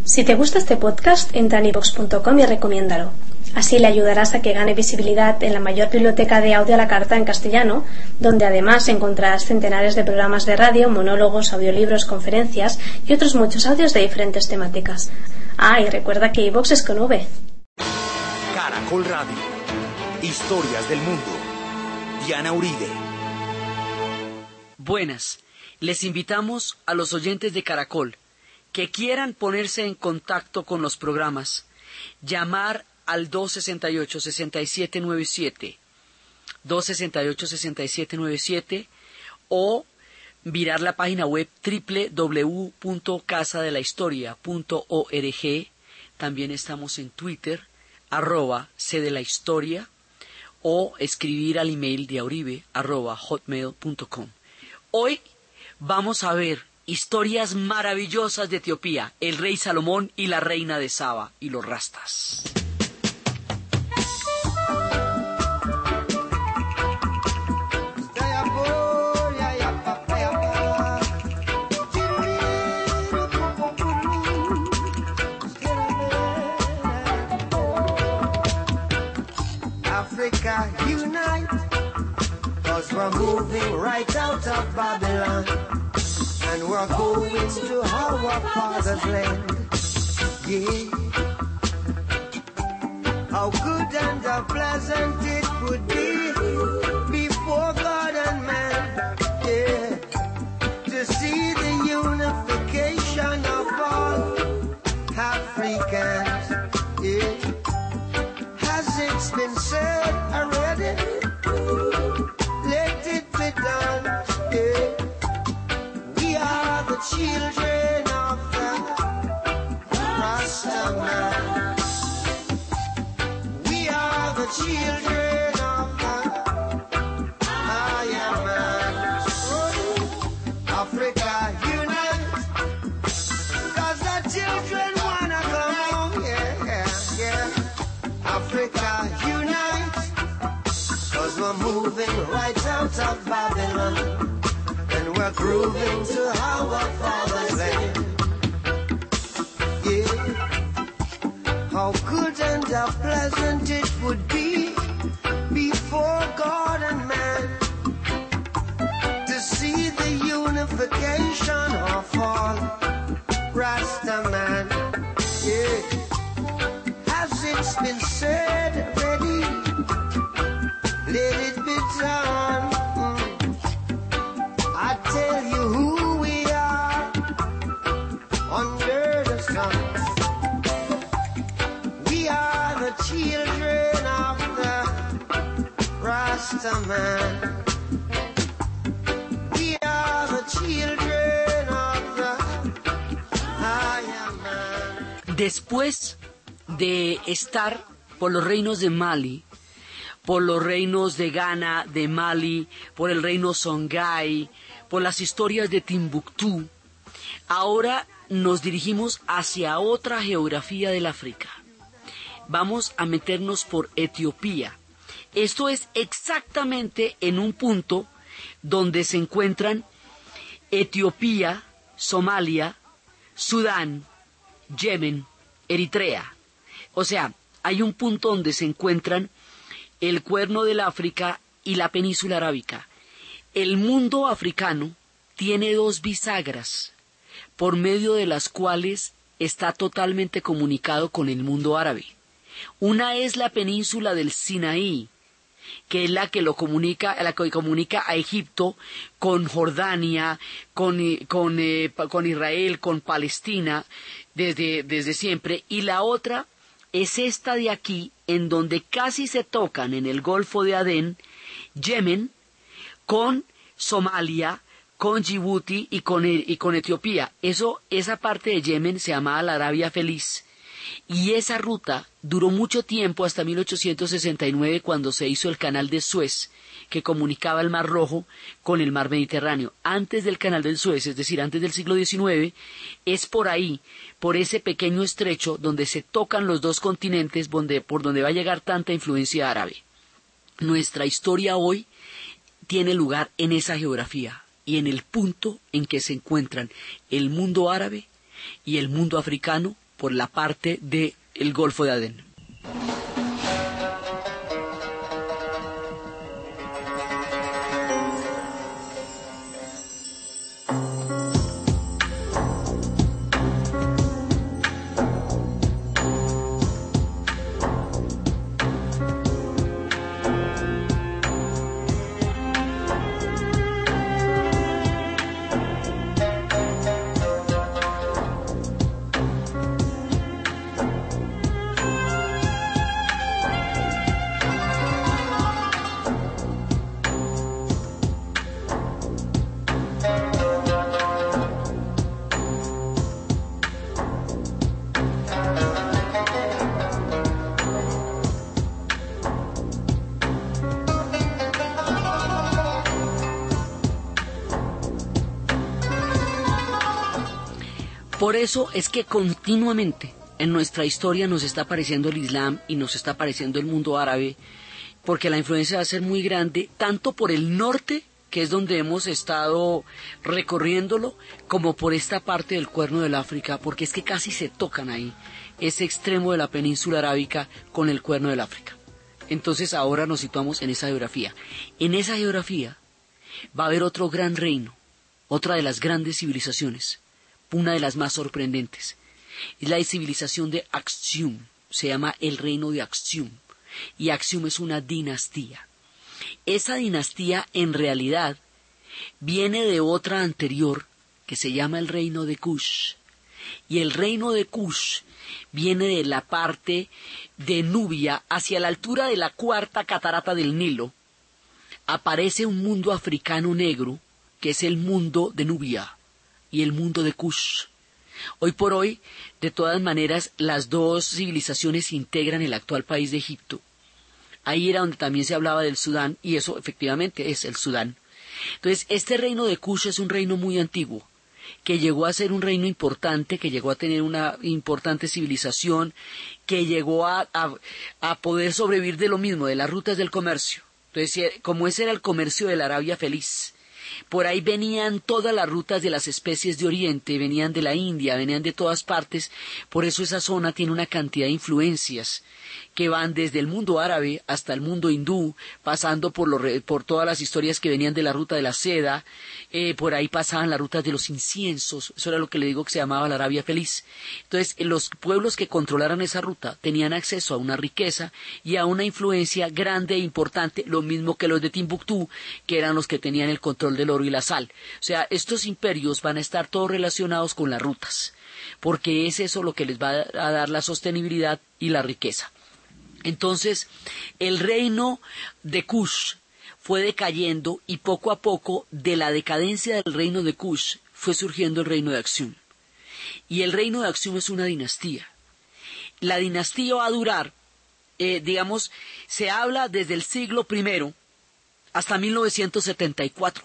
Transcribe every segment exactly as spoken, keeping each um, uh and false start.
Si te gusta este podcast, entra en i vox punto com y recomiéndalo. Así le ayudarás a que gane visibilidad en la mayor biblioteca de audio a la carta en castellano, donde además encontrarás centenares de programas de radio, monólogos, audiolibros, conferencias y otros muchos audios de diferentes temáticas. Ah, y recuerda que iVox es con V. Caracol Radio. Historias del mundo. Diana Uribe. Buenas. Les invitamos a los oyentes de Caracol que quieran ponerse en contacto con los programas, llamar al dos sesenta y ocho, sesenta y siete noventa y siete, dos sesenta y ocho, sesenta y siete noventa y siete, o mirar la página web doble u doble u doble u punto casa de la historia punto org. También estamos en Twitter, arroba c de la historia, o escribir al email diauribe arroba hotmail punto com. Hoy vamos a ver historias maravillosas de Etiopía, el rey Salomón y la reina de Saba y los rastas. Africa unite, 'cause we're moving right out of Babylon, and we're going to our father's land. Yeah. How good and how pleasant it would be before God and man, yeah, to see the unification of all Africans, yeah. Has it been said already? Let it be done, yeah. We are the children of the Rastaman. We are the children of the Iron Man. Africa unite, 'cause the children wanna come home, yeah, yeah, yeah. Africa unite, 'cause we're moving right out of Babylon, and we're grooving to our father's land. Yeah. How good and how pleasant it would be before God and man to see the unification of all Rastaman. Yeah. Has it been said already? Let it be done. Mm. I tell you who we are under the sun. We are the children of the Rastaman. We are the children of the Iron Man. Después de estar por los reinos de Mali, por los reinos de Ghana, de Mali, por el reino Songhai, por las historias de Timbuktu, ahora nos dirigimos hacia otra geografía del África. Vamos a meternos por Etiopía. Esto es exactamente en un punto donde se encuentran Etiopía, Somalia, Sudán, Yemen, Eritrea. O sea, hay un punto donde se encuentran el Cuerno del África y la península arábica. El mundo africano tiene dos bisagras, por medio de las cuales está totalmente comunicado con el mundo árabe. Una es la península del Sinaí, que es la que lo comunica, la que comunica a Egipto con Jordania, con, con, eh, con Israel, con Palestina, desde, desde siempre, y la otra es esta de aquí, en donde casi se tocan en el Golfo de Adén, Yemen, con Somalia, con Djibouti y con, y con Etiopía. Eso, esa parte de Yemen se llamaba la Arabia Feliz. Y esa ruta duró mucho tiempo, hasta mil ochocientos sesenta y nueve, cuando se hizo el canal de Suez, que comunicaba el Mar Rojo con el Mar Mediterráneo. Antes del canal del Suez, es decir, antes del siglo diecinueve, es por ahí, por ese pequeño estrecho donde se tocan los dos continentes, donde, por donde va a llegar tanta influencia árabe. Nuestra historia hoy tiene lugar en esa geografía y en el punto en que se encuentran el mundo árabe y el mundo africano por la parte del Golfo de Adén. Por eso es que continuamente en nuestra historia nos está apareciendo el Islam y nos está apareciendo el mundo árabe, porque la influencia va a ser muy grande, tanto por el norte, que es donde hemos estado recorriéndolo, como por esta parte del Cuerno del África, porque es que casi se tocan ahí, ese extremo de la península arábica con el Cuerno del África. Entonces ahora nos situamos en esa geografía. En esa geografía va a haber otro gran reino, otra de las grandes civilizaciones, una de las más sorprendentes. Es la civilización de Aksum, se llama el reino de Aksum, y Aksum es una dinastía. Esa dinastía en realidad viene de otra anterior que se llama el reino de Kush, y el reino de Kush viene de la parte de Nubia hacia la altura de la cuarta catarata del Nilo. Aparece un mundo africano negro que es el mundo de Nubia y el mundo de Kush. Hoy por hoy, de todas maneras, las dos civilizaciones integran el actual país de Egipto. Ahí era donde también se hablaba del Sudán, y eso efectivamente es el Sudán. Entonces, este reino de Kush es un reino muy antiguo, que llegó a ser un reino importante, que llegó a tener una importante civilización, que llegó a, a, a poder sobrevivir de lo mismo, de las rutas del comercio. Entonces, como ese era el comercio de la Arabia Feliz, por ahí venían todas las rutas de las especies de Oriente, venían de la India, venían de todas partes. Por eso esa zona tiene una cantidad de influencias que van desde el mundo árabe hasta el mundo hindú, pasando por, lo, por todas las historias que venían de la ruta de la seda. Eh, por ahí pasaban las rutas de los inciensos, eso era lo que le digo que se llamaba la Arabia Feliz. Entonces, los pueblos que controlaran esa ruta tenían acceso a una riqueza y a una influencia grande e importante, lo mismo que los de Timbuktu, que eran los que tenían el control del oro y la sal. O sea, estos imperios van a estar todos relacionados con las rutas, porque es eso lo que les va a dar la sostenibilidad y la riqueza. Entonces, el reino de Kush fue decayendo y poco a poco de la decadencia del reino de Kush fue surgiendo el reino de Aksum. Y el reino de Aksum es una dinastía. La dinastía va a durar, eh, digamos, se habla desde el siglo primero hasta mil novecientos setenta y cuatro.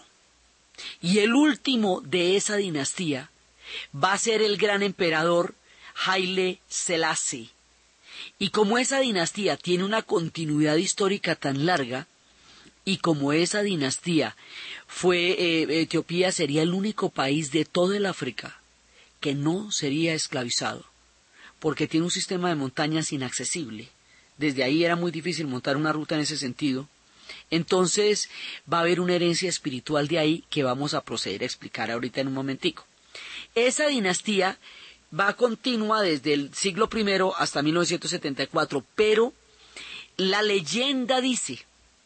Y el último de esa dinastía va a ser el gran emperador Haile Selassie. Y como esa dinastía tiene una continuidad histórica tan larga, y como esa dinastía fue, eh, Etiopía sería el único país de todo el África que no sería esclavizado, porque tiene un sistema de montañas inaccesible. Desde ahí era muy difícil montar una ruta en ese sentido. Entonces va a haber una herencia espiritual de ahí que vamos a proceder a explicar ahorita en un momentico. Esa dinastía va continua desde el siglo primero hasta mil novecientos setenta y cuatro, pero la leyenda dice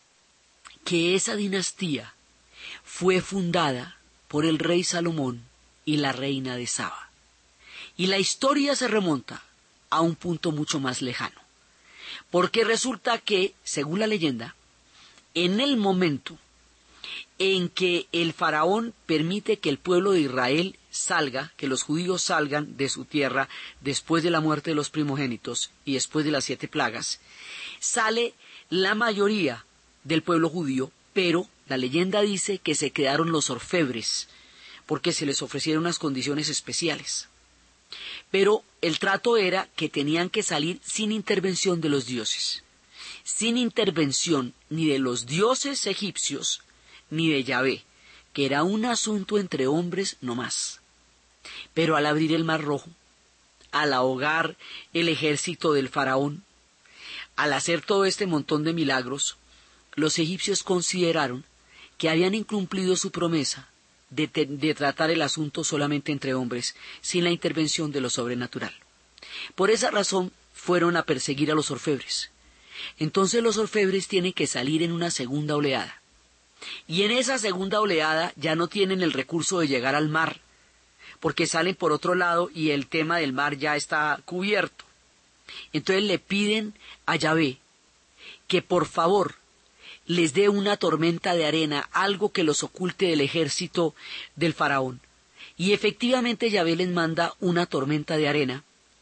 que esa dinastía fue fundada por el rey Salomón y la reina de Saba. Y la historia se remonta a un punto mucho más lejano, porque resulta que, según la leyenda, en el momento en que el faraón permite que el pueblo de Israel salga, que los judíos salgan de su tierra después de la muerte de los primogénitos y después de las siete plagas, sale la mayoría del pueblo judío, pero la leyenda dice que se quedaron los orfebres, porque se les ofrecieron unas condiciones especiales. Pero el trato era que tenían que salir sin intervención de los dioses, sin intervención ni de los dioses egipcios, ni de Yahvé, que era un asunto entre hombres no más. Pero al abrir el Mar Rojo, al ahogar el ejército del faraón, al hacer todo este montón de milagros, los egipcios consideraron que habían incumplido su promesa de, te, de tratar el asunto solamente entre hombres, sin la intervención de lo sobrenatural. Por esa razón fueron a perseguir a los orfebres. Entonces los orfebres tienen que salir en una segunda oleada. Y en esa segunda oleada ya no tienen el recurso de llegar al mar, porque salen por otro lado y el tema del mar ya está cubierto. Entonces le piden a Yahvé que por favor les dé una tormenta de arena, algo que los oculte del ejército del faraón. Y efectivamente Yahvé les manda una tormenta de arena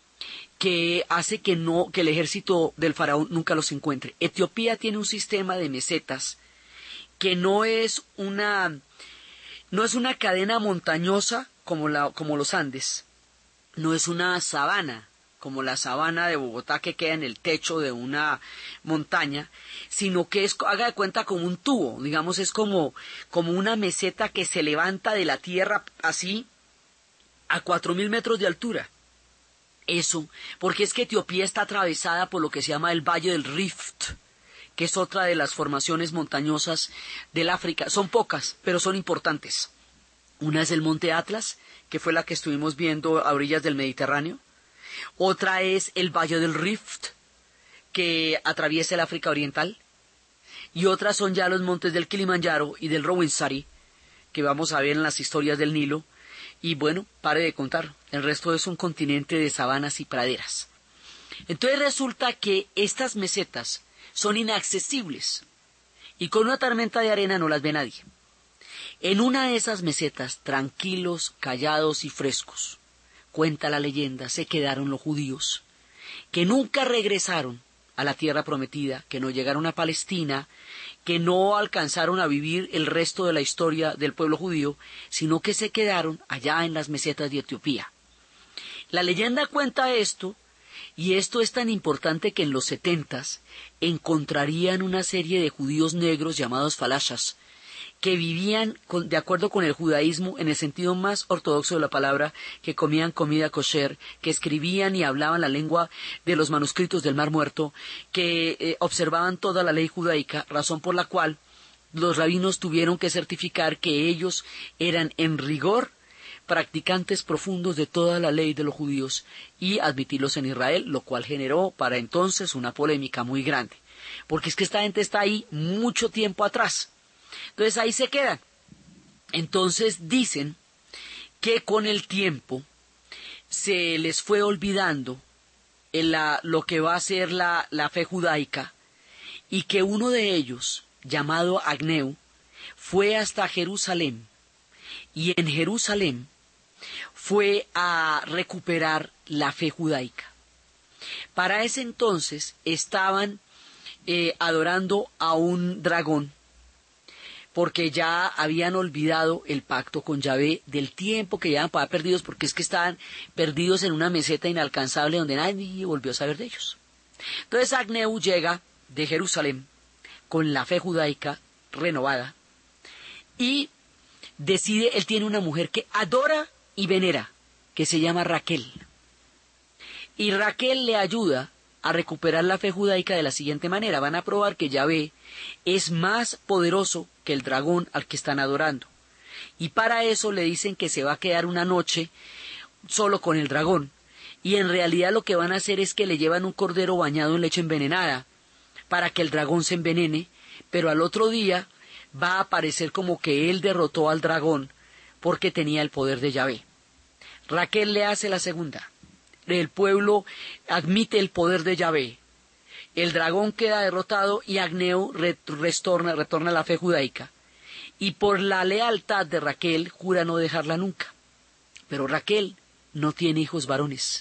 que hace que no, que el ejército del faraón nunca los encuentre. Etiopía tiene un sistema de mesetas que no es una, no es una cadena montañosa como la, como los Andes, no es una sabana como la sabana de Bogotá que queda en el techo de una montaña, sino que es, haga de cuenta, como un tubo, digamos, es como, como una meseta que se levanta de la tierra así a cuatro mil metros de altura. Eso, porque es que Etiopía está atravesada por lo que se llama el Valle del Rift, que es otra de las formaciones montañosas del África. Son pocas, pero son importantes. Una es el Monte Atlas, que fue la que estuvimos viendo a orillas del Mediterráneo. Otra es el Valle del Rift, que atraviesa el África Oriental. Y otras son ya los montes del Kilimanjaro y del Rawensari, que vamos a ver en las historias del Nilo. Y bueno, pare de contar, el resto es un continente de sabanas y praderas. Entonces resulta que estas mesetas son inaccesibles y con una tormenta de arena no las ve nadie. En una de esas mesetas, tranquilos, callados y frescos, cuenta la leyenda, se quedaron los judíos, que nunca regresaron a la tierra prometida, que no llegaron a Palestina, que no alcanzaron a vivir el resto de la historia del pueblo judío, sino que se quedaron allá en las mesetas de Etiopía. La leyenda cuenta esto, y esto es tan importante que en los setentas encontrarían una serie de judíos negros llamados falashas, que vivían con, de acuerdo con el judaísmo en el sentido más ortodoxo de la palabra, que comían comida kosher, que escribían y hablaban la lengua de los manuscritos del Mar Muerto, que eh, observaban toda la ley judaica, razón por la cual los rabinos tuvieron que certificar que ellos eran en rigor practicantes profundos de toda la ley de los judíos y admitirlos en Israel, lo cual generó para entonces una polémica muy grande, porque es que esta gente está ahí mucho tiempo atrás. Entonces ahí se quedan. Entonces dicen que con el tiempo se les fue olvidando en la, lo que va a ser la, la fe judaica, y que uno de ellos, llamado Agneu, fue hasta Jerusalén, y en Jerusalén fue a recuperar la fe judaica. Para ese entonces estaban eh, adorando a un dragón, porque ya habían olvidado el pacto con Yahvé del tiempo que llevaban para perdidos, porque es que estaban perdidos en una meseta inalcanzable donde nadie volvió a saber de ellos. Entonces Agneu llega de Jerusalén con la fe judaica renovada y decide, él tiene una mujer que adora y venera, que se llama Raquel. Y Raquel le ayuda a recuperar la fe judaica de la siguiente manera. Van a probar que Yahvé es más poderoso que el dragón al que están adorando. Y para eso le dicen que se va a quedar una noche solo con el dragón. Y en realidad lo que van a hacer es que le llevan un cordero bañado en leche envenenada para que el dragón se envenene, pero al otro día va a aparecer como que él derrotó al dragón porque tenía el poder de Yahvé. Raquel le hace la segunda. El pueblo admite el poder de Yahvé. El dragón queda derrotado y Agneu retorna, retorna a la fe judaica. Y por la lealtad de Raquel jura no dejarla nunca. Pero Raquel no tiene hijos varones.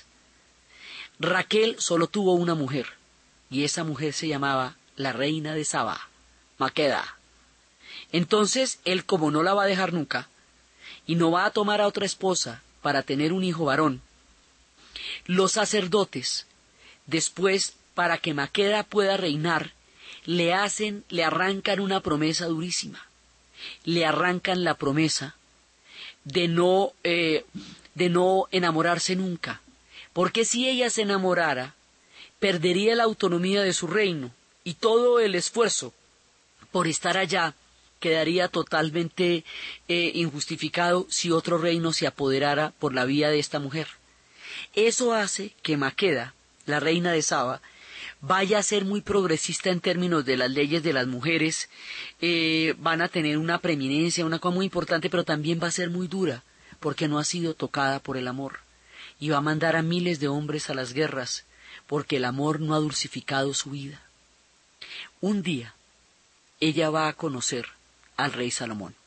Raquel solo tuvo una mujer, y esa mujer se llamaba la reina de Saba, Maqueda. Entonces él, como no la va a dejar nunca, y no va a tomar a otra esposa para tener un hijo varón, los sacerdotes, después, para que Maqueda pueda reinar, le hacen, le arrancan una promesa durísima. Le arrancan la promesa de no, eh, de no enamorarse nunca, porque si ella se enamorara, perdería la autonomía de su reino y todo el esfuerzo por estar allá quedaría totalmente eh, injustificado si otro reino se apoderara por la vía de esta mujer. Eso hace que Maqueda, la reina de Saba, vaya a ser muy progresista en términos de las leyes de las mujeres, eh, van a tener una preeminencia, una cosa muy importante, pero también va a ser muy dura, porque no ha sido tocada por el amor, y va a mandar a miles de hombres a las guerras, porque el amor no ha dulcificado su vida. Un día, ella va a conocer al rey Salomón,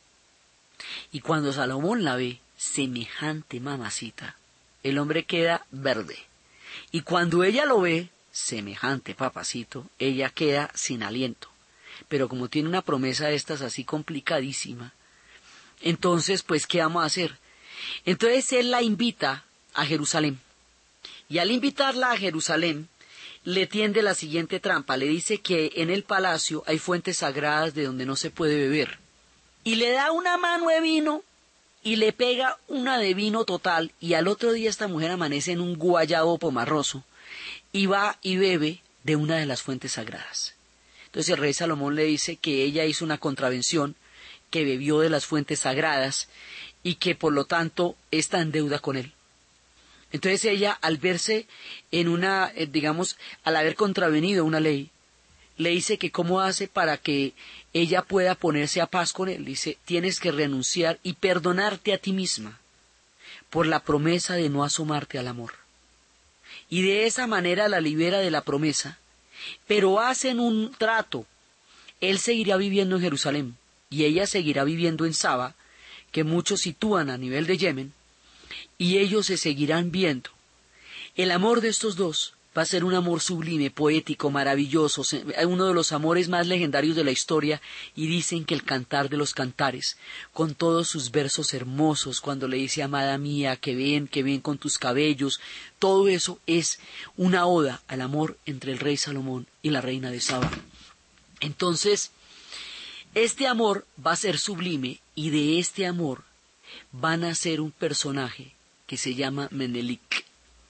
y cuando Salomón la ve, semejante mamacita, el hombre queda verde, y cuando ella lo ve, semejante papacito, ella queda sin aliento, pero como tiene una promesa de estas así complicadísima, entonces pues ¿qué vamos a hacer? Entonces él la invita a Jerusalén, y al invitarla a Jerusalén le tiende la siguiente trampa, le dice que en el palacio hay fuentes sagradas de donde no se puede beber, y le da una mano de vino y le pega una de vino total, y al otro día esta mujer amanece en un guayabo pomarroso y va y bebe de una de las fuentes sagradas. Entonces el rey Salomón le dice que ella hizo una contravención, que bebió de las fuentes sagradas y que por lo tanto está en deuda con él. Entonces ella, al verse en una, eh, digamos, al haber contravenido una ley, le dice que cómo hace para que ella pueda ponerse a paz con él. Dice, tienes que renunciar y perdonarte a ti misma por la promesa de no asomarte al amor. Y de esa manera la libera de la promesa, pero hacen un trato. Él seguirá viviendo en Jerusalén y ella seguirá viviendo en Saba, que muchos sitúan a nivel de Yemen, y ellos se seguirán viendo. El amor de estos dos va a ser un amor sublime, poético, maravilloso, uno de los amores más legendarios de la historia, y dicen que el cantar de los cantares, con todos sus versos hermosos, cuando le dice amada mía, que ven, que ven con tus cabellos, todo eso es una oda al amor entre el rey Salomón y la reina de Saba. Entonces, este amor va a ser sublime, y de este amor va a nacer un personaje que se llama Menelik,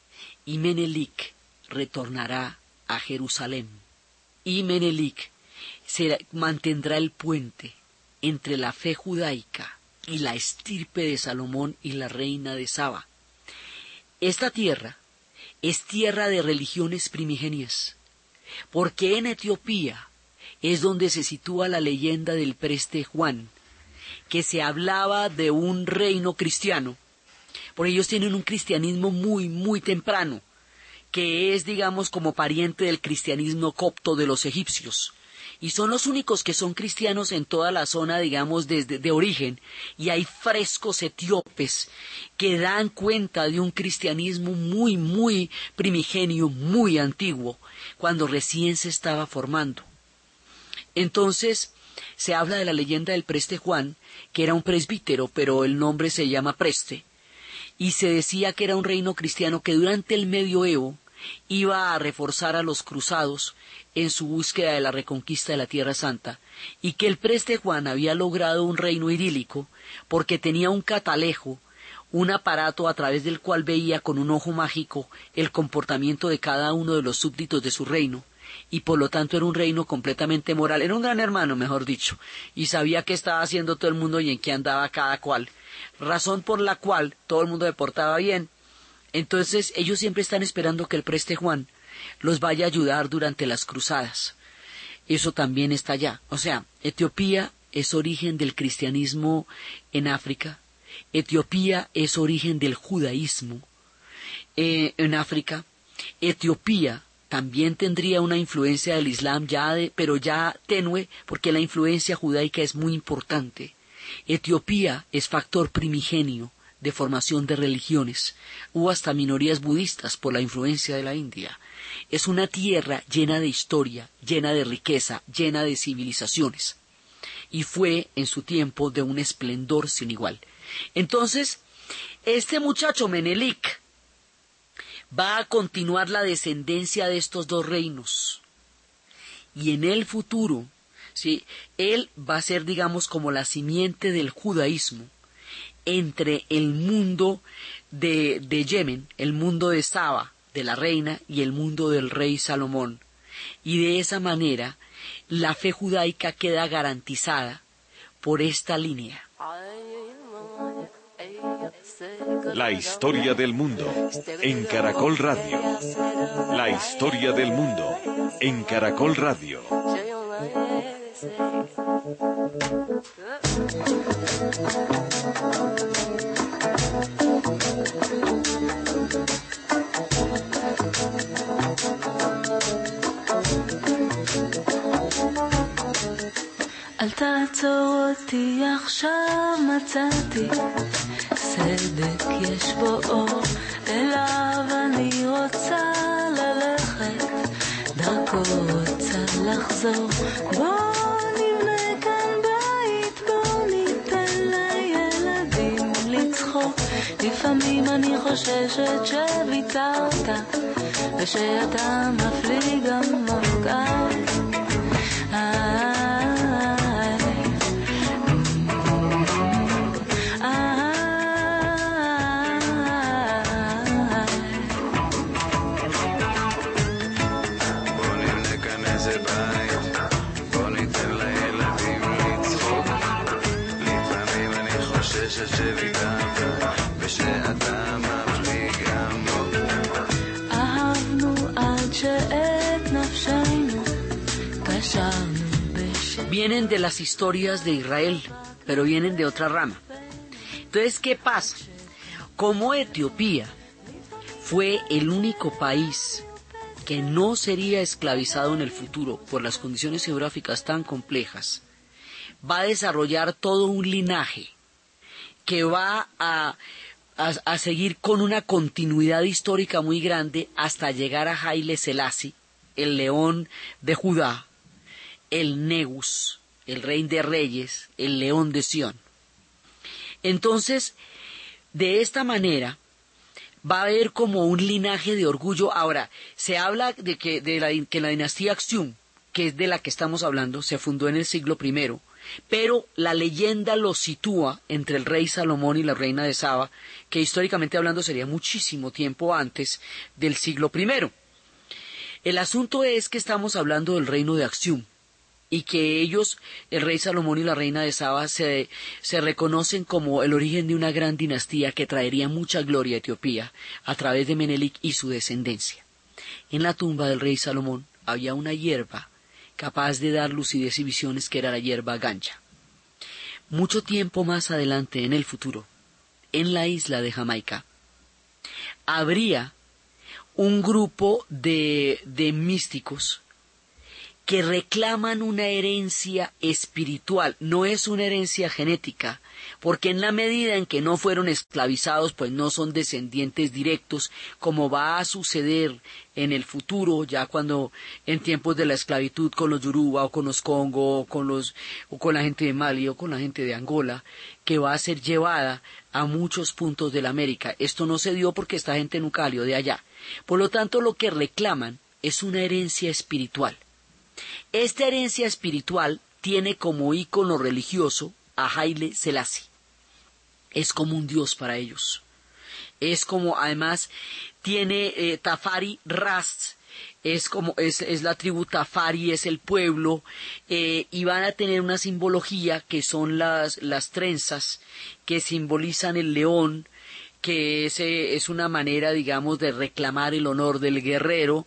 y Menelik retornará a Jerusalén, y Menelik se mantendrá el puente entre la fe judaica y la estirpe de Salomón y la reina de Saba. Esta tierra es tierra de religiones primigenias, porque en Etiopía es donde se sitúa la leyenda del preste Juan, que se hablaba de un reino cristiano, porque ellos tienen un cristianismo muy, muy temprano, que es, digamos, como pariente del cristianismo copto de los egipcios, y son los únicos que son cristianos en toda la zona, digamos, desde de origen, y hay frescos etíopes que dan cuenta de un cristianismo muy, muy primigenio, muy antiguo, cuando recién se estaba formando. Entonces, se habla de la leyenda del preste Juan, que era un presbítero, pero el nombre se llama preste, y se decía que era un reino cristiano que durante el medioevo iba a reforzar a los cruzados en su búsqueda de la reconquista de la Tierra Santa, y que el preste Juan había logrado un reino idílico porque tenía un catalejo, un aparato a través del cual veía con un ojo mágico el comportamiento de cada uno de los súbditos de su reino, y por lo tanto era un reino completamente moral, era un gran hermano, mejor dicho, y sabía qué estaba haciendo todo el mundo y en qué andaba cada cual, razón por la cual todo el mundo se portaba bien. Entonces ellos siempre están esperando que el preste Juan los vaya a ayudar durante las cruzadas. Eso también está allá. O sea, Etiopía es origen del cristianismo en África, Etiopía es origen del judaísmo eh, en África, Etiopía también tendría una influencia del Islam, ya de, pero ya tenue, porque la influencia judaica es muy importante. Etiopía es factor primigenio de formación de religiones. Hubo hasta minorías budistas por la influencia de la India. Es una tierra llena de historia, llena de riqueza, llena de civilizaciones. Y fue, en su tiempo, de un esplendor sin igual. Entonces, este muchacho Menelik va a continuar la descendencia de estos dos reinos, y en el futuro, ¿sí?, él va a ser, digamos, como la simiente del judaísmo entre el mundo de, de Yemen, el mundo de Saba, de la reina, y el mundo del rey Salomón. Y de esa manera, la fe judaica queda garantizada por esta línea. La historia del mundo en Caracol Radio. La historia del mundo en Caracol Radio. אל תעצור אותי עכשיו מצאתי צדק יש בו אור אליו אני רוצה ללכת דרכו רוצה לחזור בוא נבנה כאן בית בוא ניתן לילדים לצחוק לפעמים אני חוששת שוויתרת ושאתה מפליג עמוק Vienen de las historias de Israel, pero vienen de otra rama. Entonces, ¿qué pasa? Como Etiopía fue el único país que no sería esclavizado en el futuro por las condiciones geográficas tan complejas, va a desarrollar todo un linaje que va a, a, a seguir con una continuidad histórica muy grande hasta llegar a Haile Selassie, el león de Judá, el Negus, el rey de reyes, el león de Sión. Entonces, de esta manera, va a haber como un linaje de orgullo. Ahora, se habla de que, de la, que la dinastía Aksum, que es de la que estamos hablando, se fundó en el siglo primero, pero la leyenda lo sitúa entre el rey Salomón y la reina de Saba, que históricamente hablando sería muchísimo tiempo antes del siglo primero. El asunto es que estamos hablando del reino de Aksum, y que ellos, el rey Salomón y la reina de Saba, se, se reconocen como el origen de una gran dinastía que traería mucha gloria a Etiopía a través de Menelik y su descendencia. En la tumba del rey Salomón había una hierba capaz de dar lucidez y visiones, que era la hierba ganja. Mucho tiempo más adelante, en el futuro, en la isla de Jamaica, habría un grupo de, de místicos que reclaman una herencia espiritual, no es una herencia genética, porque en la medida en que no fueron esclavizados, pues no son descendientes directos, como va a suceder en el futuro, ya cuando en tiempos de la esclavitud con los Yoruba, o con los Congo, o con los, o con la gente de Mali, o con la gente de Angola, que va a ser llevada a muchos puntos de la América. Esto no se dio porque esta gente nunca salió de allá. Por lo tanto, lo que reclaman es una herencia espiritual. Esta herencia espiritual tiene como ícono religioso a Haile Selassie. Es como un dios para ellos. Es como, además, tiene eh, Tafari Rast, es como, es, es la tribu Tafari, es el pueblo, eh, y van a tener una simbología que son las, las trenzas, que simbolizan el león, que es, eh, es una manera, digamos, de reclamar el honor del guerrero.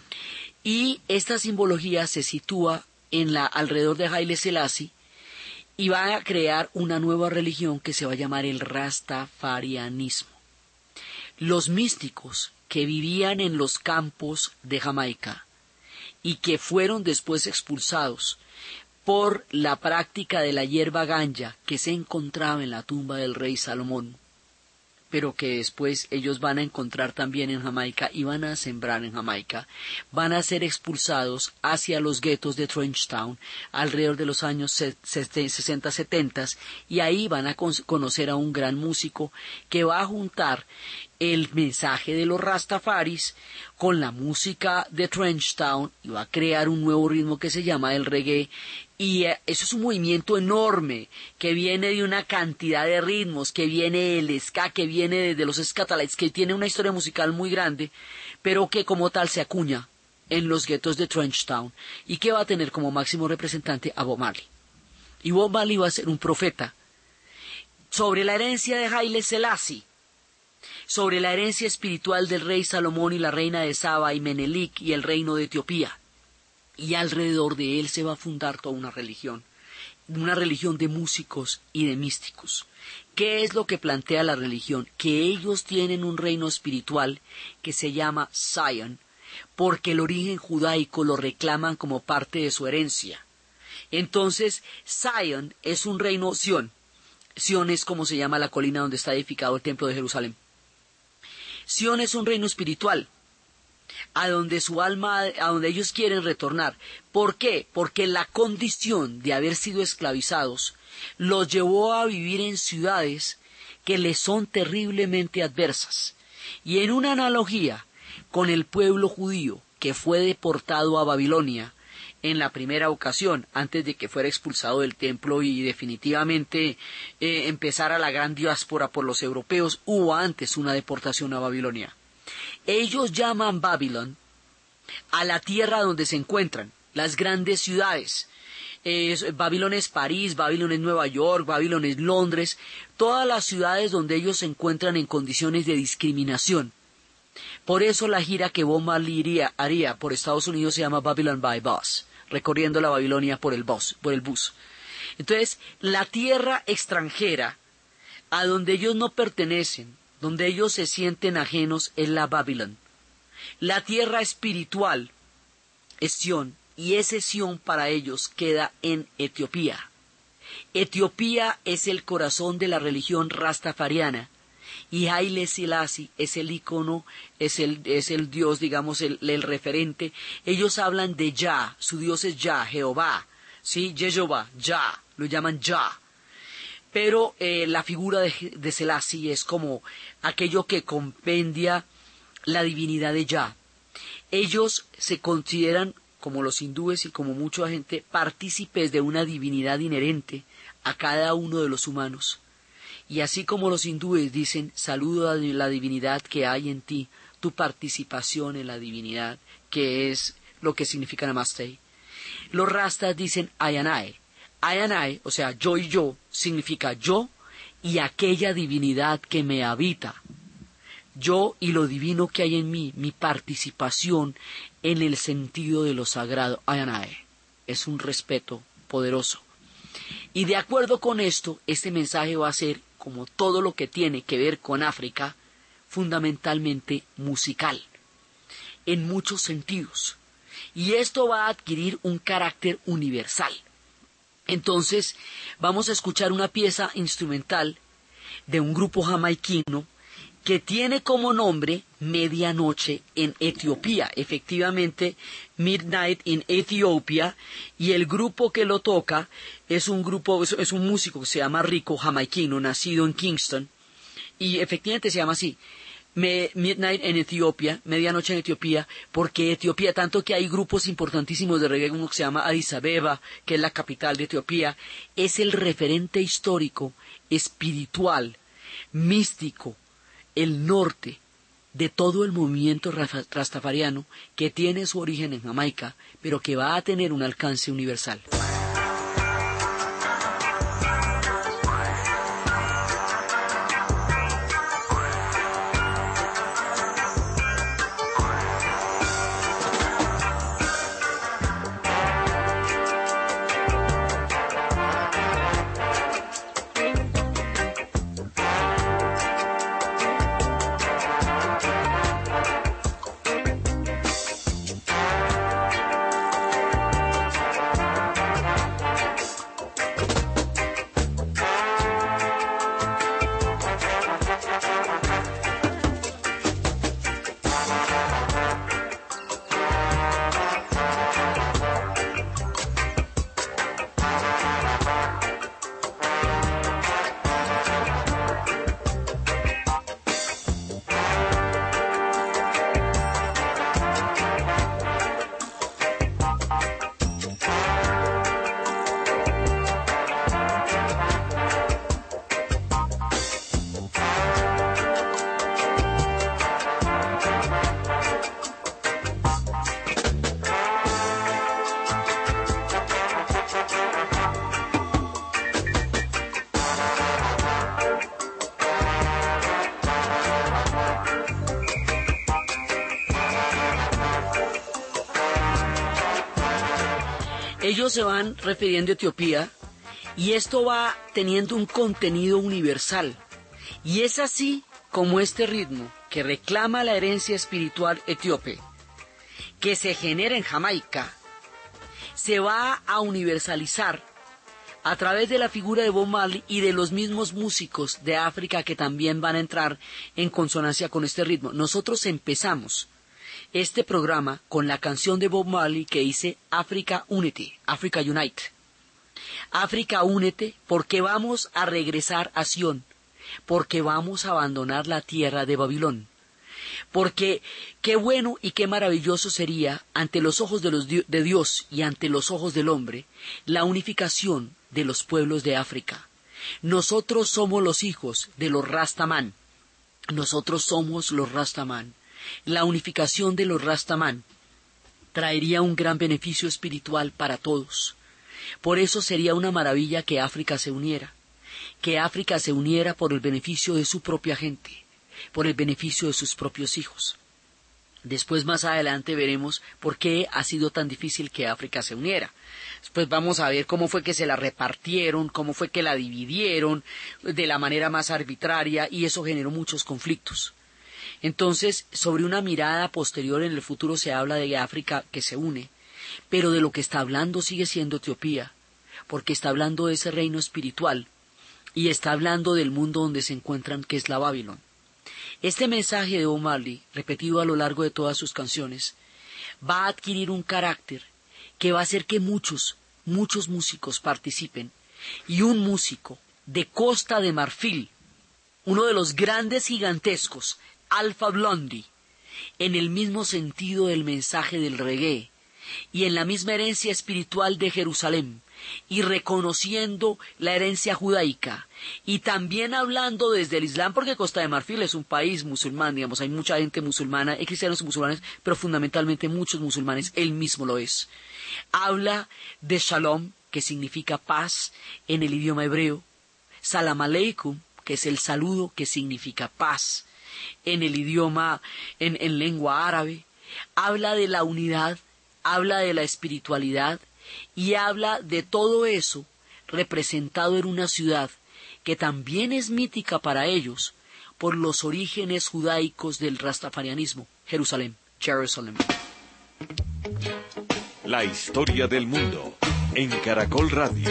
Y esta simbología se sitúa en la, alrededor de Haile Selassie, y va a crear una nueva religión que se va a llamar el Rastafarianismo. Los místicos que vivían en los campos de Jamaica y que fueron después expulsados por la práctica de la hierba ganja que se encontraba en la tumba del rey Salomón, pero que después ellos van a encontrar también en Jamaica y van a sembrar en Jamaica, van a ser expulsados hacia los guetos de Trenchtown alrededor de los años sesenta setenta, y ahí van a conocer a un gran músico que va a juntar el mensaje de los Rastafaris con la música de Trenchtown y va a crear un nuevo ritmo que se llama el reggae. Y eh, eso es un movimiento enorme que viene de una cantidad de ritmos, que viene del ska, que viene de los Skatalites, que tiene una historia musical muy grande, pero que como tal se acuña en los guetos de Trenchtown y que va a tener como máximo representante a Bob Marley. Y Bob Marley va a ser un profeta sobre la herencia de Haile Selassie, sobre la herencia espiritual del rey Salomón y la reina de Saba y Menelik y el reino de Etiopía. Y alrededor de él se va a fundar toda una religión, una religión de músicos y de místicos. ¿Qué es lo que plantea la religión? Que ellos tienen un reino espiritual que se llama Zion, porque el origen judaico lo reclaman como parte de su herencia. Entonces, Zion es un reino, Sion. Sion es como se llama la colina donde está edificado el templo de Jerusalén. Sion es un reino espiritual, a donde su alma, a donde ellos quieren retornar. ¿Por qué? Porque la condición de haber sido esclavizados los llevó a vivir en ciudades que les son terriblemente adversas. Y en una analogía con el pueblo judío que fue deportado a Babilonia en la primera ocasión, antes de que fuera expulsado del templo y definitivamente eh, empezara la gran diáspora por los europeos, hubo antes una deportación a Babilonia. Ellos llaman Babilón a la tierra donde se encuentran las grandes ciudades. Eh, Babilón es París, Babilón es Nueva York, Babilón es Londres, todas las ciudades donde ellos se encuentran en condiciones de discriminación. Por eso la gira que Bob Marley iría, haría por Estados Unidos se llama Babylon by Bus, recorriendo la Babilonia por el bus, por el bus. Entonces, la tierra extranjera a donde ellos no pertenecen, donde ellos se sienten ajenos, es la Babilón. La tierra espiritual es Sion, y ese Sion para ellos queda en Etiopía. Etiopía es el corazón de la religión rastafariana, y Haile Selassie es el icono, es el, es el dios, digamos, el, el referente. Ellos hablan de Jah, su dios es Jah, Jehová, ¿sí? Jehová, Jah, lo llaman Jah. Pero eh, la figura de, de Selassie es como aquello que compendia la divinidad de Jah. Ellos se consideran, como los hindúes y como mucha gente, partícipes de una divinidad inherente a cada uno de los humanos. Y así como los hindúes dicen, saludo a la divinidad que hay en ti, tu participación en la divinidad, que es lo que significa Namaste. Los rastas dicen Ayanai. Ayanai, o sea, yo y yo, significa yo y aquella divinidad que me habita. Yo y lo divino que hay en mí, mi participación en el sentido de lo sagrado. Ayanai. Es un respeto poderoso. Y de acuerdo con esto, este mensaje va a ser, como todo lo que tiene que ver con África, fundamentalmente musical, en muchos sentidos. Y esto va a adquirir un carácter universal. Entonces, vamos a escuchar una pieza instrumental de un grupo jamaiquino que tiene como nombre Medianoche en Etiopía, efectivamente Midnight in Ethiopia, y el grupo que lo toca es un grupo, es, es un músico que se llama Rico, jamaiquino, nacido en Kingston, y efectivamente se llama así, Me, Midnight in Ethiopia, Medianoche en Etiopía, porque Etiopía, tanto que hay grupos importantísimos de reggae, uno que se llama Addis Abeba, que es la capital de Etiopía, es el referente histórico, espiritual, místico, el norte de todo el movimiento rastafariano que tiene su origen en Jamaica, pero que va a tener un alcance universal. ellos se van refiriendo a Etiopía y esto va teniendo un contenido universal. Y es así como este ritmo que reclama la herencia espiritual etíope, que se genera en Jamaica, se va a universalizar a través de la figura de Bob Marley y de los mismos músicos de África que también van a entrar en consonancia con este ritmo. Nosotros empezamos este programa con la canción de Bob Marley que dice Africa Unity, Africa Unite. África únete porque vamos a regresar a Sion, porque vamos a abandonar la tierra de Babilón. Porque qué bueno y qué maravilloso sería ante los ojos de, los di- de Dios y ante los ojos del hombre la unificación de los pueblos de África. Nosotros somos los hijos de los Rastaman. Nosotros somos los Rastaman. La unificación de los Rastaman traería un gran beneficio espiritual para todos. Por eso sería una maravilla que África se uniera. Que África se uniera por el beneficio de su propia gente, por el beneficio de sus propios hijos. Después, más adelante, veremos por qué ha sido tan difícil que África se uniera. Después vamos a ver cómo fue que se la repartieron, cómo fue que la dividieron de la manera más arbitraria, y eso generó muchos conflictos. Entonces, sobre una mirada posterior en el futuro se habla de África que se une, pero de lo que está hablando sigue siendo Etiopía, porque está hablando de ese reino espiritual, y está hablando del mundo donde se encuentran, que es la Babilón. Este mensaje de Bob Marley, repetido a lo largo de todas sus canciones, va a adquirir un carácter que va a hacer que muchos, muchos músicos participen, y un músico de Costa de Marfil, uno de los grandes gigantescos, Alpha Blondy, en el mismo sentido del mensaje del reggae, y en la misma herencia espiritual de Jerusalén, y reconociendo la herencia judaica, y también hablando desde el Islam, porque Costa de Marfil es un país musulmán, digamos, hay mucha gente musulmana, hay cristianos y musulmanes, pero fundamentalmente muchos musulmanes, él mismo lo es. Habla de Shalom, que significa paz en el idioma hebreo, Salam Aleikum, que es el saludo que significa paz en el idioma, en, en lengua árabe, habla de la unidad, habla de la espiritualidad, y habla de todo eso representado en una ciudad que también es mítica para ellos por los orígenes judaicos del rastafarianismo, Jerusalén, Jerusalem. La historia del mundo en Caracol Radio.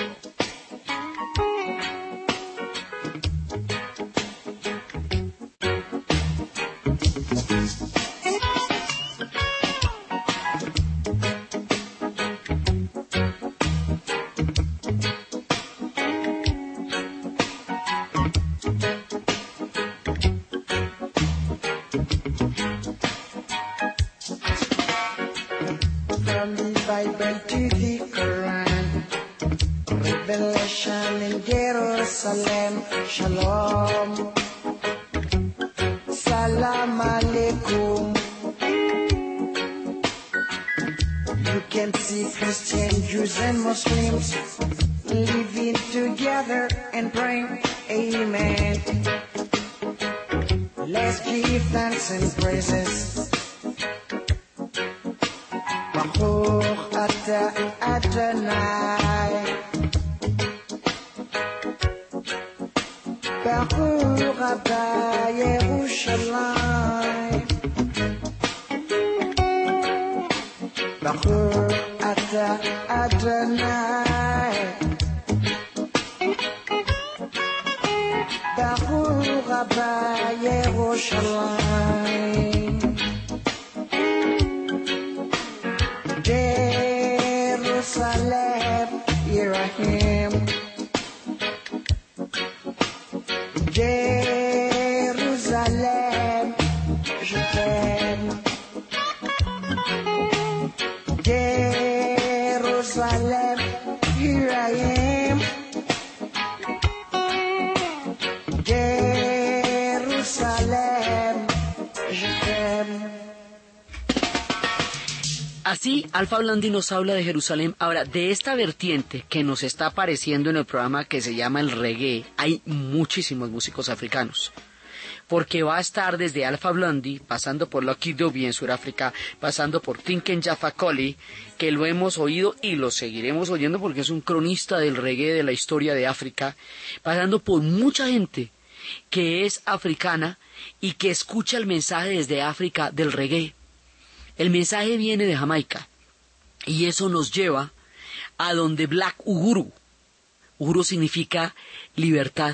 From the Bible to the Quran, Revelation in Jerusalem, Shalom, Salam Alaikum. You can see Christians, Jews and Muslims living together and praying, Amen. Let's give thanks and praises. Baruch Ata Adonai, Baruch Abba Yerushalayim, Baruch Ata Adonai, Baruch Abba Yerushalayim. Jerusalem, here I am. Jerusalem, je t'aime. Jerusalem, here I am. Jerusalem, je t'aime. Así, Alpha Blondy nos habla de Jerusalén. Ahora, de esta vertiente que nos está apareciendo en el programa que se llama el reggae, hay muchísimos músicos africanos. porque va a estar desde Alpha Blondy, pasando por Lucky Dube en Sudáfrica, pasando por Tinken Jaffa Coli, que lo hemos oído y lo seguiremos oyendo porque es un cronista del reggae de la historia de África, pasando por mucha gente que es africana y que escucha el mensaje desde África del reggae. El mensaje viene de Jamaica y eso nos lleva a donde Black Uhuru. Uhuru significa libertad.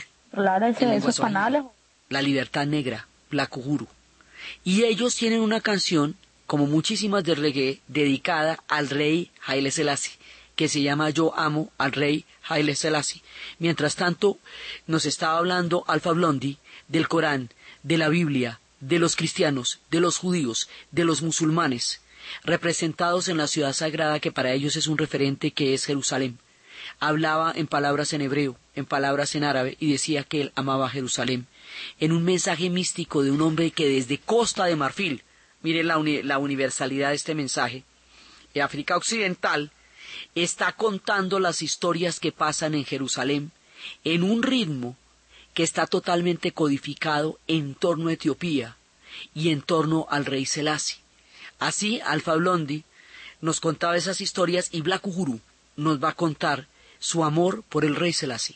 La libertad negra, Black Uhuru. Y ellos tienen una canción, como muchísimas de reggae, dedicada al rey Haile Selassie, que se llama Yo amo al rey Haile Selassie. Mientras tanto, nos estaba hablando Alpha Blondy del Corán, de la Biblia, de los cristianos, de los judíos, de los musulmanes, representados en la ciudad sagrada que para ellos es un referente, que es Jerusalén. Hablaba en palabras en hebreo, en palabras en árabe, y decía que él amaba Jerusalén, en un mensaje místico de un hombre que desde Costa de Marfil, miren la, uni la universalidad de este mensaje, de África Occidental, está contando las historias que pasan en Jerusalén, en un ritmo que está totalmente codificado en torno a Etiopía y en torno al rey Selassie. Así, Alpha Blondy nos contaba esas historias y Black Uhuru nos va a contar su amor por el rey Selassie.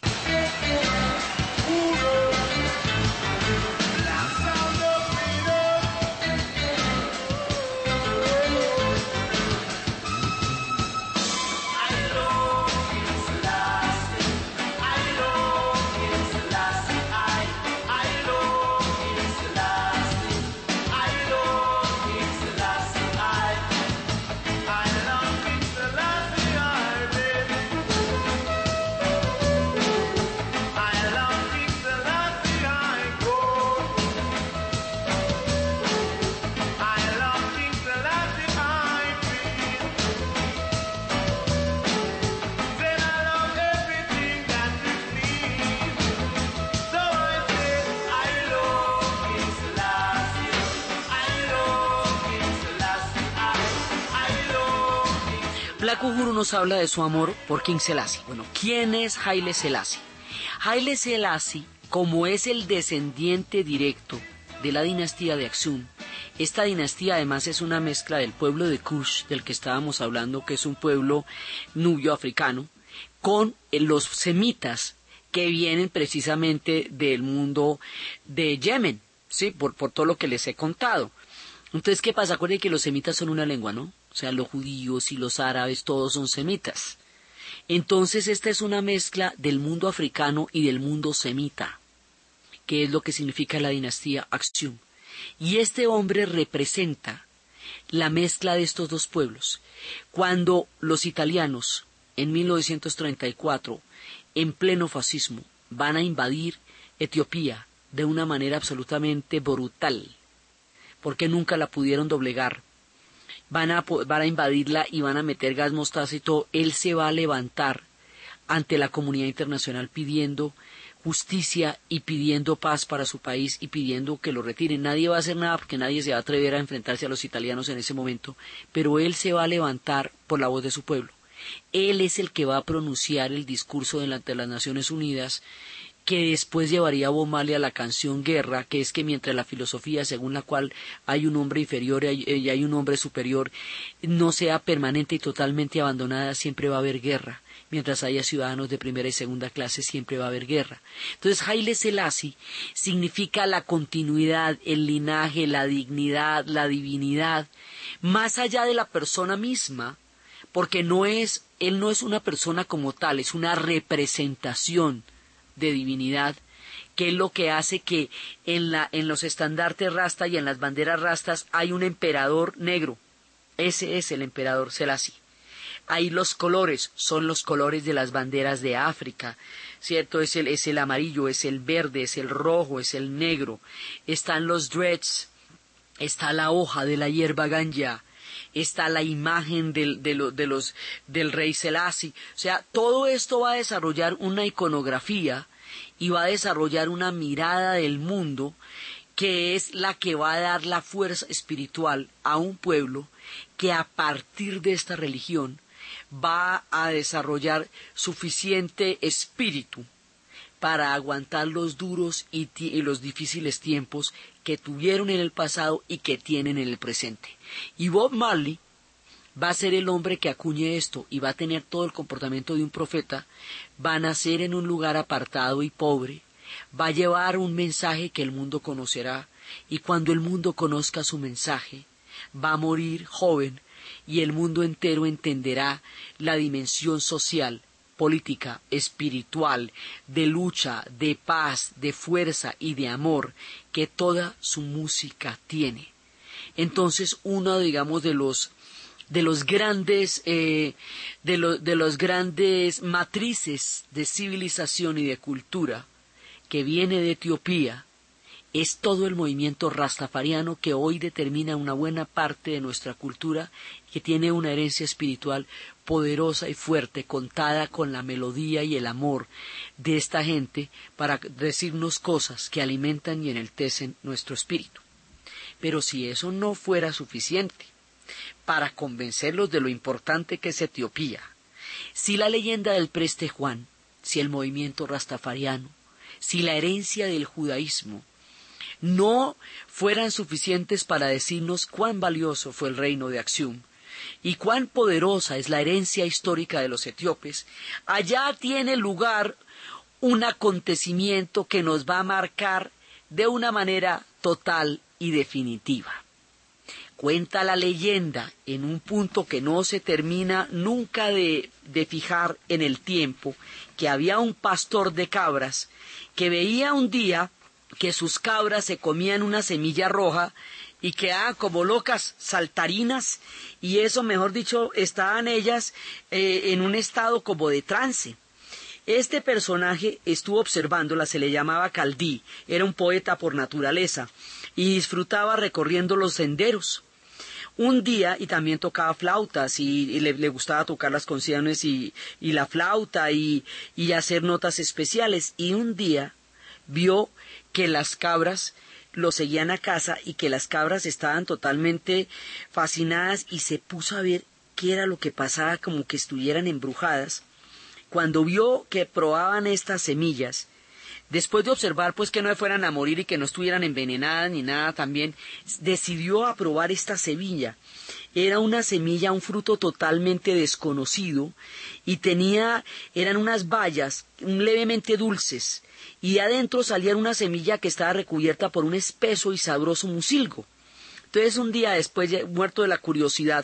Black Uhuru nos habla de su amor por King Selassie. Bueno, ¿quién es Haile Selassie? Haile Selassie, como es el descendiente directo de la dinastía de Aksum, esta dinastía además es una mezcla del pueblo de Kush, del que estábamos hablando, que es un pueblo nubio-africano, con los semitas, que vienen precisamente del mundo de Yemen, ¿sí? Por, por todo lo que les he contado. Entonces, ¿qué pasa? Acuérdense que los semitas son una lengua, ¿no? O sea, los judíos y los árabes, todos son semitas. Entonces, esta es una mezcla del mundo africano y del mundo semita, que es lo que significa la dinastía Aksum. Y este hombre representa la mezcla de estos dos pueblos. Cuando los italianos, en mil novecientos treinta y cuatro, en pleno fascismo, van a invadir Etiopía de una manera absolutamente brutal, porque nunca la pudieron doblegar, van a, van a invadirla y van a meter gas mostaza y todo, él se va a levantar ante la comunidad internacional pidiendo justicia y pidiendo paz para su país y pidiendo que lo retiren. Nadie va a hacer nada porque nadie se va a atrever a enfrentarse a los italianos en ese momento, pero él se va a levantar por la voz de su pueblo. Él es el que va a pronunciar el discurso delante de las Naciones Unidas, que después llevaría a Bob Marley a la canción Guerra, que es que mientras la filosofía según la cual hay un hombre inferior y hay un hombre superior no sea permanente y totalmente abandonada, siempre va a haber guerra. Mientras haya ciudadanos de primera y segunda clase, siempre va a haber guerra. Entonces, Haile Selassie significa la continuidad, el linaje, la dignidad, la divinidad, más allá de la persona misma, porque no es, él no es una persona como tal, es una representación de divinidad, que es lo que hace que en, la, en los estandartes rasta y en las banderas rastas hay un emperador negro. Ese es el emperador Selassie. Ahí los colores son los colores de las banderas de África, ¿cierto? Es el, es el amarillo, es el verde, es el rojo, es el negro. Están los dreads, está la hoja de la hierba ganja, está la imagen del, de lo, de los, del rey Selassie. O sea, todo esto va a desarrollar una iconografía y va a desarrollar una mirada del mundo que es la que va a dar la fuerza espiritual a un pueblo que a partir de esta religión va a desarrollar suficiente espíritu para aguantar los duros y, y los difíciles tiempos que tuvieron en el pasado y que tienen en el presente. Y Bob Marley va a ser el hombre que acuñe esto y va a tener todo el comportamiento de un profeta, va a nacer en un lugar apartado y pobre, va a llevar un mensaje que el mundo conocerá, y cuando el mundo conozca su mensaje, va a morir joven y el mundo entero entenderá la dimensión social, política, espiritual, de lucha, de paz, de fuerza y de amor que toda su música tiene. Entonces, uno, digamos, de los de los grandes eh, de, lo, de los grandes matrices de civilización y de cultura que viene de Etiopía es todo el movimiento rastafariano que hoy determina una buena parte de nuestra cultura, que tiene una herencia espiritual poderosa y fuerte, contada con la melodía y el amor de esta gente para decirnos cosas que alimentan y enaltecen nuestro espíritu. Pero si eso no fuera suficiente para convencerlos de lo importante que es Etiopía, si la leyenda del Preste Juan, si el movimiento rastafariano, si la herencia del judaísmo no fueran suficientes para decirnos cuán valioso fue el reino de Aksum y cuán poderosa es la herencia histórica de los etíopes, allá tiene lugar un acontecimiento que nos va a marcar de una manera total y definitiva. Cuenta la leyenda, en un punto que no se termina nunca de, de fijar en el tiempo, que había un pastor de cabras que veía un día que sus cabras se comían una semilla roja y quedaban como locas, saltarinas, y eso, mejor dicho, estaban ellas eh, en un estado como de trance. Este personaje estuvo observándola, se le llamaba Caldí, era un poeta por naturaleza, y disfrutaba recorriendo los senderos. Un día, y también tocaba flautas, y, y le, le gustaba tocar las canciones y, y la flauta, y, y hacer notas especiales, y un día vio que las cabras lo seguían a casa, y que las cabras estaban totalmente fascinadas, y se puso a ver qué era lo que pasaba, como que estuvieran embrujadas. Cuando vio que probaban estas semillas, después de observar pues que no fueran a morir y que no estuvieran envenenadas ni nada, también decidió a probar esta semilla. Era una semilla, un fruto totalmente desconocido, y tenía, eran unas bayas levemente dulces, y adentro salía una semilla que estaba recubierta por un espeso y sabroso mucilgo. Entonces un día después, muerto de la curiosidad,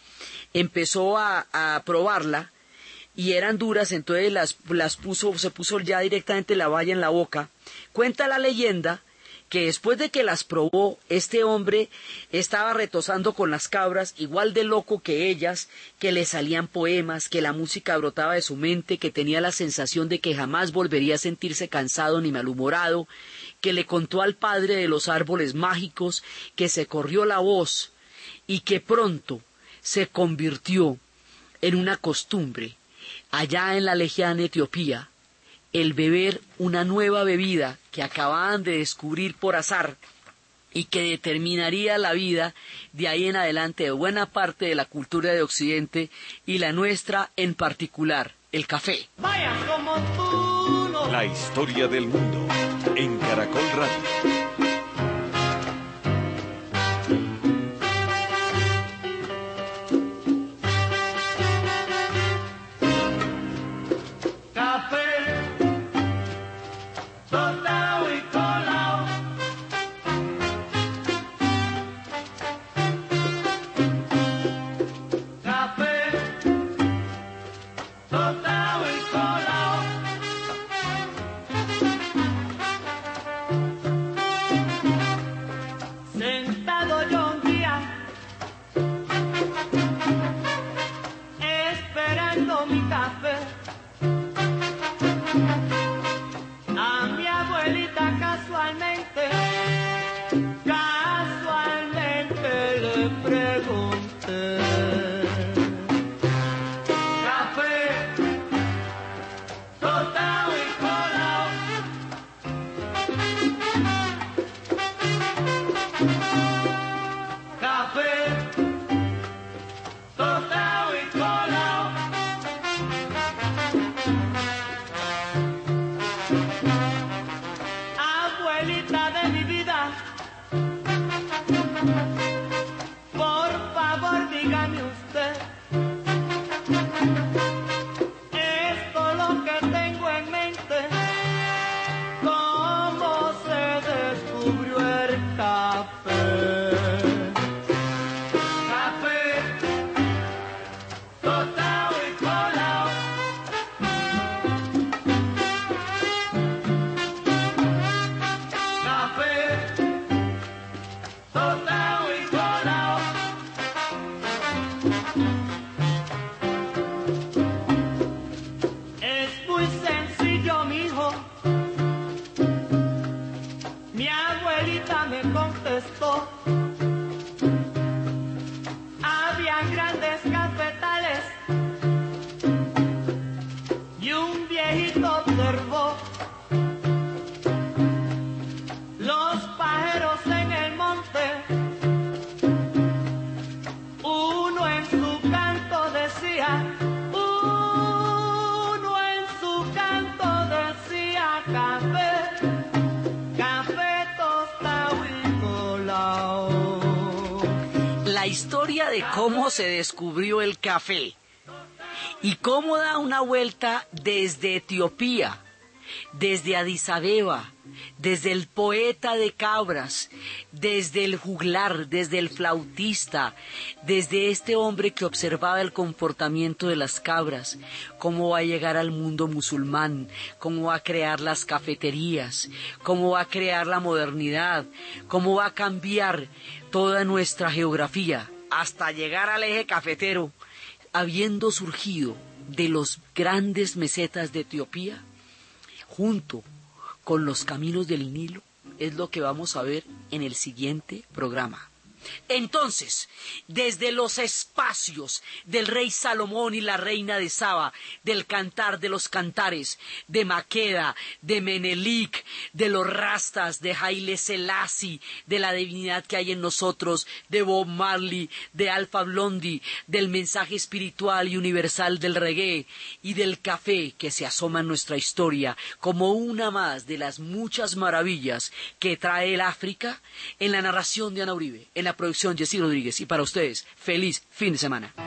empezó a, a probarla, y eran duras, entonces las, las puso, se puso ya directamente la baya en la boca. Cuenta la leyenda que después de que las probó, este hombre estaba retozando con las cabras, igual de loco que ellas, que le salían poemas, que la música brotaba de su mente, que tenía la sensación de que jamás volvería a sentirse cansado ni malhumorado, que le contó al padre de los árboles mágicos, que se corrió la voz, y que pronto se convirtió en una costumbre allá en la lejana Etiopía, el beber una nueva bebida que acababan de descubrir por azar y que determinaría la vida de ahí en adelante de buena parte de la cultura de Occidente y la nuestra en particular, el café. Vaya como tú no. La historia del mundo en Caracol Radio. dígame usted, esto lo que tengo en mente, cómo se descubrió el café. Café, tostado y colado. Café, tostado y colado. Es muy sencillo, mijo. Mi abuelita me contestó. Habían grandes cafetales y un viejito observó los pájaros en el monte. Uno en su canto decía, uno en su canto decía café, café tostado y colado. La historia de cómo se descubrió el café y cómo da una vuelta desde Etiopía, desde Addis Abeba, desde el poeta de cabras, desde el juglar, desde el flautista, desde este hombre que observaba el comportamiento de las cabras, cómo va a llegar al mundo musulmán, cómo va a crear las cafeterías, cómo va a crear la modernidad, cómo va a cambiar toda nuestra geografía hasta llegar al eje cafetero, habiendo surgido de los grandes mesetas de Etiopía, junto con los caminos del Nilo, es lo que vamos a ver en el siguiente programa. Entonces, desde los espacios del rey Salomón y la reina de Saba, del cantar de los cantares, de Maqueda, de Menelik, de los rastas, de Haile Selassie, de la divinidad que hay en nosotros, de Bob Marley, de Alpha Blondy, del mensaje espiritual y universal del reggae y del café que se asoma en nuestra historia como una más de las muchas maravillas que trae el África, en la narración de Ana Uribe, en la producción Jessy Rodríguez, y para ustedes, feliz fin de semana.